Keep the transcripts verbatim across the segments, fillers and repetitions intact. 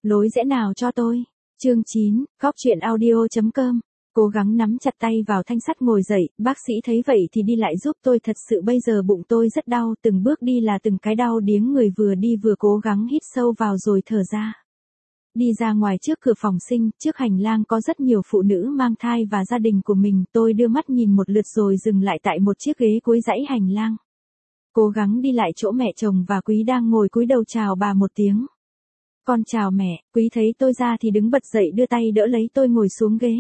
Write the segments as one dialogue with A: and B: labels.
A: lối rẽ nào cho tôi? Chương chín, góc chuyện audio chấm com. Cố gắng nắm chặt tay vào thanh sắt ngồi dậy, bác sĩ thấy vậy thì đi lại giúp tôi, thật sự bây giờ bụng tôi rất đau, từng bước đi là từng cái đau điếng người, vừa đi vừa cố gắng hít sâu vào rồi thở ra. Đi ra ngoài trước cửa phòng sinh, trước hành lang có rất nhiều phụ nữ mang thai và gia đình của mình, tôi đưa mắt nhìn một lượt rồi dừng lại tại một chiếc ghế cuối dãy hành lang. Cố gắng đi lại chỗ mẹ chồng và Quý đang ngồi cúi đầu chào bà một tiếng. Con chào mẹ. Quý thấy tôi ra thì đứng bật dậy đưa tay đỡ lấy tôi ngồi xuống ghế.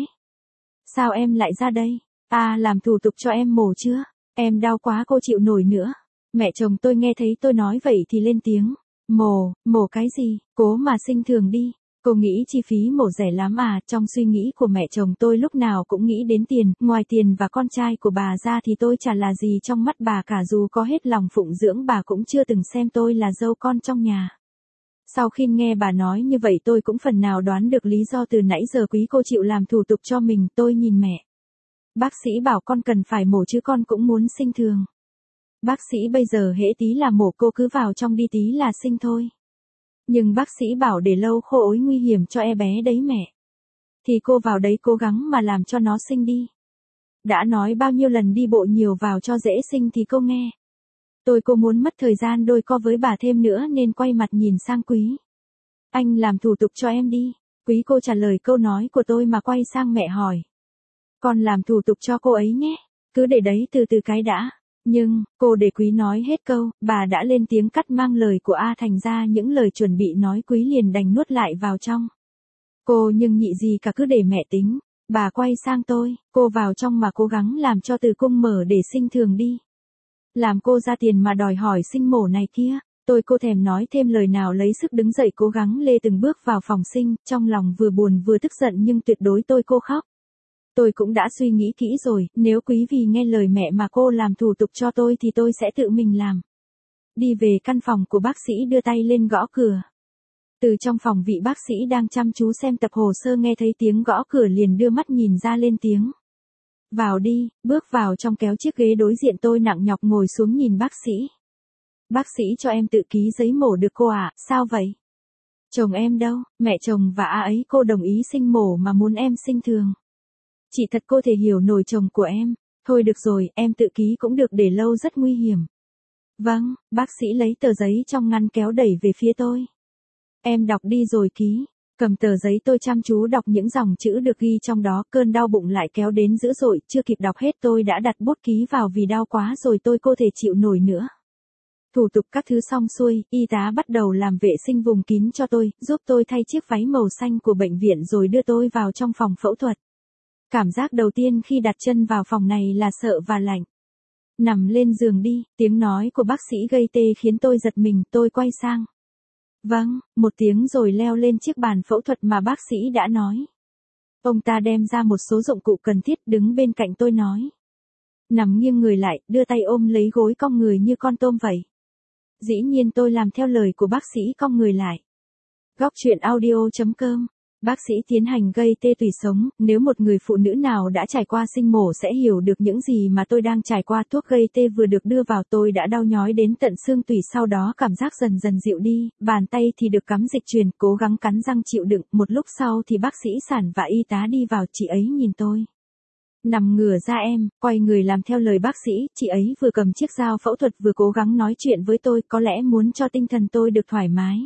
A: Sao em lại ra đây? À, làm thủ tục cho em mổ chưa? Em đau quá cô chịu nổi nữa. Mẹ chồng tôi nghe thấy tôi nói vậy thì lên tiếng. Mổ, mổ cái gì? Cố mà sinh thường đi. Cô nghĩ chi phí mổ rẻ lắm à? Trong suy nghĩ của mẹ chồng tôi lúc nào cũng nghĩ đến tiền, ngoài tiền và con trai của bà ra thì tôi chả là gì trong mắt bà cả, dù có hết lòng phụng dưỡng bà cũng chưa từng xem tôi là dâu con trong nhà. Sau khi nghe bà nói như vậy tôi cũng phần nào đoán được lý do từ nãy giờ Quý cô chịu làm thủ tục cho mình. Tôi nhìn mẹ. Bác sĩ bảo con cần phải mổ chứ con cũng muốn sinh thường. Bác sĩ bây giờ hễ tí là mổ, cô cứ vào trong đi, tí là sinh thôi. Nhưng bác sĩ bảo để lâu khô ối nguy hiểm cho e bé đấy mẹ. Thì cô vào đấy cố gắng mà làm cho nó sinh đi. Đã nói bao nhiêu lần đi bộ nhiều vào cho dễ sinh thì cô nghe. Tôi cô muốn mất thời gian đôi co với bà thêm nữa nên quay mặt nhìn sang Quý. Anh làm thủ tục cho em đi. Quý cô trả lời câu nói của tôi mà quay sang mẹ hỏi. Con làm thủ tục cho cô ấy nhé. Cứ để đấy từ từ cái đã. Nhưng, cô để Quý nói hết câu, bà đã lên tiếng cắt mang lời của A, thành ra những lời chuẩn bị nói Quý liền đành nuốt lại vào trong. Cô nhưng nhị gì cả, cứ để mẹ tính. Bà quay sang tôi, cô vào trong mà cố gắng làm cho tử cung mở để sinh thường đi. Làm cô ra tiền mà đòi hỏi sinh mổ này kia. Tôi cô thèm nói thêm lời nào, lấy sức đứng dậy cố gắng lê từng bước vào phòng sinh, trong lòng vừa buồn vừa tức giận nhưng tuyệt đối tôi cô khóc. Tôi cũng đã suy nghĩ kỹ rồi, nếu Quý vì nghe lời mẹ mà cô làm thủ tục cho tôi thì tôi sẽ tự mình làm. Đi về căn phòng của bác sĩ đưa tay lên gõ cửa. Từ trong phòng vị bác sĩ đang chăm chú xem tập hồ sơ nghe thấy tiếng gõ cửa liền đưa mắt nhìn ra lên tiếng. Vào đi, bước vào trong kéo chiếc ghế đối diện tôi nặng nhọc ngồi xuống nhìn bác sĩ. Bác sĩ cho em tự ký giấy mổ được cô ạ, à? Sao vậy? Chồng em đâu? Mẹ chồng và A ấy cô đồng ý sinh mổ mà muốn em sinh thường. Chị thật cô thể hiểu nổi chồng của em. Thôi được rồi, em tự ký cũng được, để lâu rất nguy hiểm. Vâng, bác sĩ lấy tờ giấy trong ngăn kéo đẩy về phía tôi. Em đọc đi rồi ký. Cầm tờ giấy tôi chăm chú đọc những dòng chữ được ghi trong đó, cơn đau bụng lại kéo đến dữ dội, chưa kịp đọc hết tôi đã đặt bút ký vào vì đau quá rồi tôi cô thể chịu nổi nữa. Thủ tục các thứ xong xuôi, y tá bắt đầu làm vệ sinh vùng kín cho tôi, giúp tôi thay chiếc váy màu xanh của bệnh viện rồi đưa tôi vào trong phòng phẫu thuật. Cảm giác đầu tiên khi đặt chân vào phòng này là sợ và lạnh. Nằm lên giường đi, tiếng nói của bác sĩ gây tê khiến tôi giật mình, tôi quay sang. Vâng, một tiếng rồi leo lên chiếc bàn phẫu thuật mà bác sĩ đã nói. Ông ta đem ra một số dụng cụ cần thiết đứng bên cạnh tôi nói. Nằm nghiêng người lại, đưa tay ôm lấy gối cong người như con tôm vậy. Dĩ nhiên tôi làm theo lời của bác sĩ cong người lại. Góc chuyện audio chấm com. Bác sĩ tiến hành gây tê tủy sống, nếu một người phụ nữ nào đã trải qua sinh mổ sẽ hiểu được những gì mà tôi đang trải qua. Thuốc gây tê vừa được đưa vào tôi đã đau nhói đến tận xương tủy, sau đó cảm giác dần dần dịu đi, bàn tay thì được cắm dịch truyền, cố gắng cắn răng chịu đựng. Một lúc sau thì bác sĩ sản và y tá đi vào, chị ấy nhìn tôi. Nằm ngửa ra em, quay người làm theo lời bác sĩ, chị ấy vừa cầm chiếc dao phẫu thuật vừa cố gắng nói chuyện với tôi, có lẽ muốn cho tinh thần tôi được thoải mái.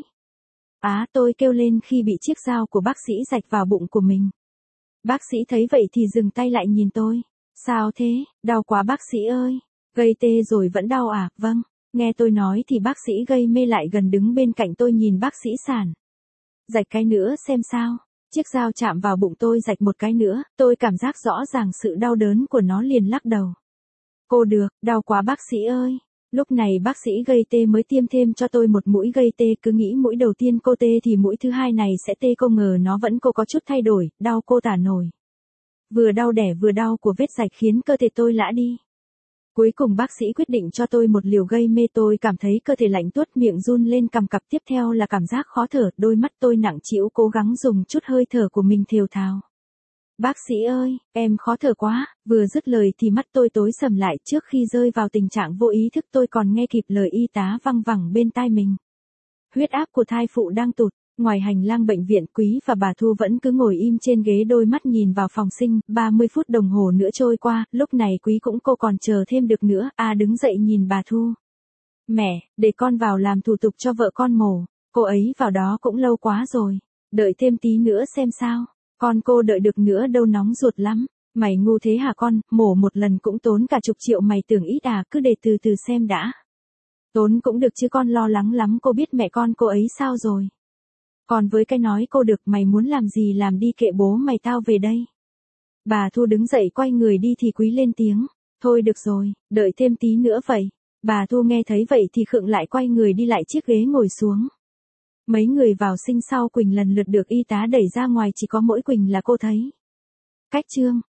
A: Á, tôi kêu lên khi bị chiếc dao của bác sĩ rạch vào bụng của mình. Bác sĩ thấy vậy thì dừng tay lại nhìn tôi. Sao thế, đau quá bác sĩ ơi. Gây tê rồi vẫn đau à? Vâng. Nghe tôi nói thì bác sĩ gây mê lại gần đứng bên cạnh tôi nhìn bác sĩ sản. Rạch cái nữa xem sao. Chiếc dao chạm vào bụng tôi rạch một cái nữa, tôi cảm giác rõ ràng sự đau đớn của nó liền lắc đầu. Cô được, đau quá bác sĩ ơi. Lúc này bác sĩ gây tê mới tiêm thêm cho tôi một mũi gây tê, cứ nghĩ mũi đầu tiên cô tê thì mũi thứ hai này sẽ tê, cô ngờ nó vẫn cô có chút thay đổi, đau cô tả nổi. Vừa đau đẻ vừa đau của vết rạch khiến cơ thể tôi lã đi. Cuối cùng bác sĩ quyết định cho tôi một liều gây mê, tôi cảm thấy cơ thể lạnh tuốt, miệng run lên cầm cập, tiếp theo là cảm giác khó thở, đôi mắt tôi nặng trĩu cố gắng dùng chút hơi thở của mình thều thào. Bác sĩ ơi, em khó thở quá, vừa dứt lời thì mắt tôi tối sầm lại, trước khi rơi vào tình trạng vô ý thức tôi còn nghe kịp lời y tá văng vẳng bên tai mình. Huyết áp của thai phụ đang tụt, Ngoài hành lang bệnh viện, Quý và bà Thu vẫn cứ ngồi im trên ghế đôi mắt nhìn vào phòng sinh, ba mươi phút đồng hồ nữa trôi qua, lúc này Quý cũng cô còn chờ thêm được nữa, a à, đứng dậy nhìn bà Thu. Mẹ, để con vào làm thủ tục cho vợ con mổ, cô ấy vào đó cũng lâu quá rồi, đợi thêm tí nữa xem sao, con cô đợi được nữa đâu nóng ruột lắm. Mày ngu thế hả con, mổ một lần cũng tốn cả chục triệu mày tưởng ít à, cứ để từ từ xem đã. Tốn cũng được chứ con lo lắng lắm, cô biết mẹ con cô ấy sao rồi. Còn với cái nói cô được, mày muốn làm gì làm đi, kệ bố mày, tao về đây. Bà Thu đứng dậy quay người đi thì Quý lên tiếng, thôi được rồi, đợi thêm tí nữa vậy. Bà Thu nghe thấy vậy thì khựng lại, quay người đi lại chiếc ghế ngồi xuống. Mấy người vào sinh sau Quỳnh lần lượt được y tá đẩy ra ngoài, chỉ có mỗi Quỳnh là cô thấy. Cách chương